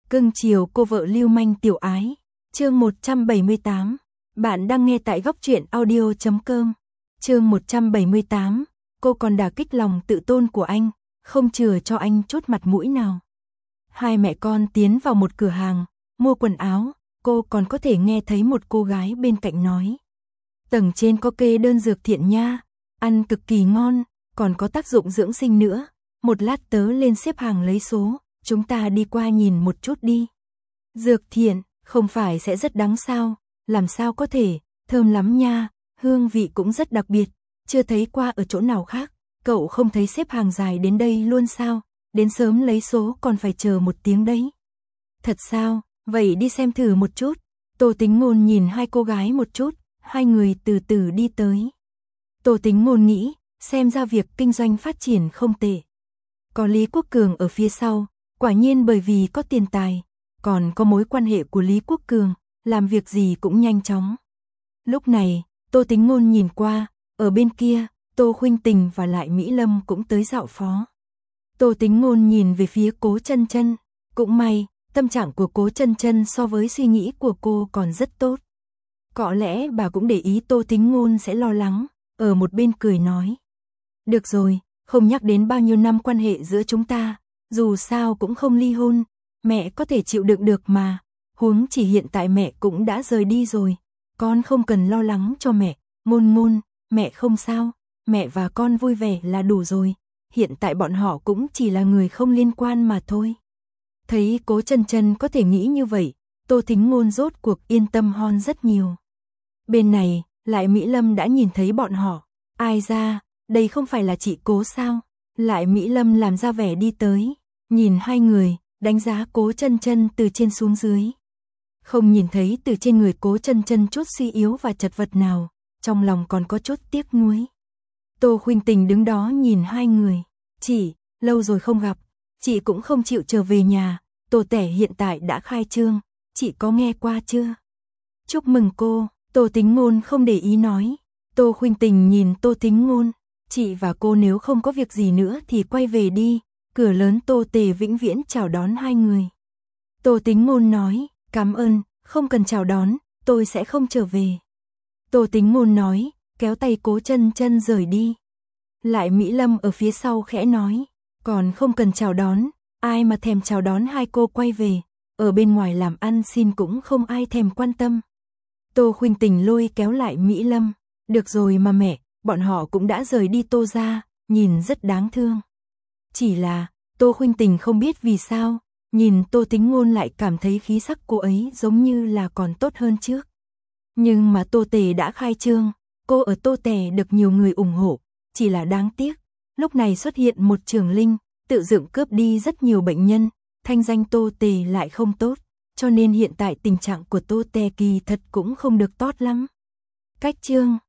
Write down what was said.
Cưng chiều cô vợ lưu manh tiểu ái. Chương 178. Bạn đang nghe tại góc truyện audio.com. Chương 178. Cô còn đả kích lòng tự tôn của anh, không chừa cho anh chút mặt mũi nào. Hai mẹ con tiến vào một cửa hàng, mua quần áo, cô còn có thể nghe thấy một cô gái bên cạnh nói. Tầng trên có kê đơn dược thiện nha, ăn cực kỳ ngon, còn có tác dụng dưỡng sinh nữa. Một lát tớ lên xếp hàng lấy số, chúng ta đi qua nhìn một chút đi. Dược thiện, không phải sẽ rất đắng sao? Làm sao có thể, thơm lắm nha, hương vị cũng rất đặc biệt, chưa thấy qua ở chỗ nào khác. Cậu không thấy xếp hàng dài đến đây luôn sao? Đến sớm lấy số còn phải chờ một tiếng đấy. Thật sao? Vậy đi xem thử một chút. Tô Tính Ngôn nhìn hai cô gái một chút, hai người từ từ đi tới. Tô Tính Ngôn nghĩ, xem ra việc kinh doanh phát triển không tệ. Có Lý Quốc Cường ở phía sau, quả nhiên bởi vì có tiền tài, còn có mối quan hệ của Lý Quốc Cường, làm việc gì cũng nhanh chóng. Lúc này, Tô Tính Ngôn nhìn qua, ở bên kia, Tô Khuynh Tình và lại Mỹ Lâm cũng tới dạo phó. Tô Tính Ngôn nhìn về phía Cố Chân Chân, cũng may, tâm trạng của Cố Chân Chân so với suy nghĩ của cô còn rất tốt. Có lẽ bà cũng để ý Tô Tính Ngôn sẽ lo lắng, ở một bên cười nói. Được rồi, không nhắc đến bao nhiêu năm quan hệ giữa chúng ta, dù sao cũng không ly hôn, mẹ có thể chịu đựng được mà, huống chỉ hiện tại mẹ cũng đã rời đi rồi, con không cần lo lắng cho mẹ. Ngôn Ngôn, mẹ không sao, mẹ và con vui vẻ là đủ rồi, hiện tại bọn họ cũng chỉ là người không liên quan mà thôi. Thấy Cố Chân Chân có thể nghĩ như vậy, Tô Tính Ngôn rốt cuộc yên tâm hơn rất nhiều. Bên này, lại Mỹ Lâm đã nhìn thấy bọn họ, ai ra, đây không phải là chị Cố sao? Lại Mỹ Lâm làm ra vẻ đi tới, nhìn hai người, đánh giá Cố Chân Chân từ trên xuống dưới. Không nhìn thấy từ trên người Cố Chân Chân chút suy yếu và chật vật nào, trong lòng còn có chút tiếc nuối. Tô Khuynh Tình đứng đó nhìn hai người, chị, lâu rồi không gặp, chị cũng không chịu trở về nhà, Tô Tẻ hiện tại đã khai trương, chị có nghe qua chưa? Chúc mừng cô, Tô Tính Ngôn không để ý nói. Tô Khuynh Tình nhìn Tô Tính Ngôn, chị và cô nếu không có việc gì nữa thì quay về đi, cửa lớn Tô Tề vĩnh viễn chào đón hai người. Tô Tính Ngôn nói, cảm ơn, không cần chào đón, tôi sẽ không trở về. Tô Tính Ngôn nói, kéo tay Cố Chân Chân rời đi. Lại Mỹ Lâm ở phía sau khẽ nói, còn không cần chào đón, ai mà thèm chào đón hai cô quay về, ở bên ngoài làm ăn xin cũng không ai thèm quan tâm. Tô Khuynh Tình lôi kéo lại Mỹ Lâm, được rồi mà mẹ, bọn họ cũng đã rời đi Tô gia, nhìn rất đáng thương. Chỉ là, Tô Khuynh Tình không biết vì sao, nhìn Tô Tính Ngôn lại cảm thấy khí sắc cô ấy giống như là còn tốt hơn trước. Nhưng mà Tô Tề đã khai trương, cô ở Tô Tề được nhiều người ủng hộ, chỉ là đáng tiếc, lúc này xuất hiện một trưởng linh, tự dựng cướp đi rất nhiều bệnh nhân, thanh danh Tô Tề lại không tốt, cho nên hiện tại tình trạng của Tô Tề kỳ thật cũng không được tốt lắm. Cách chương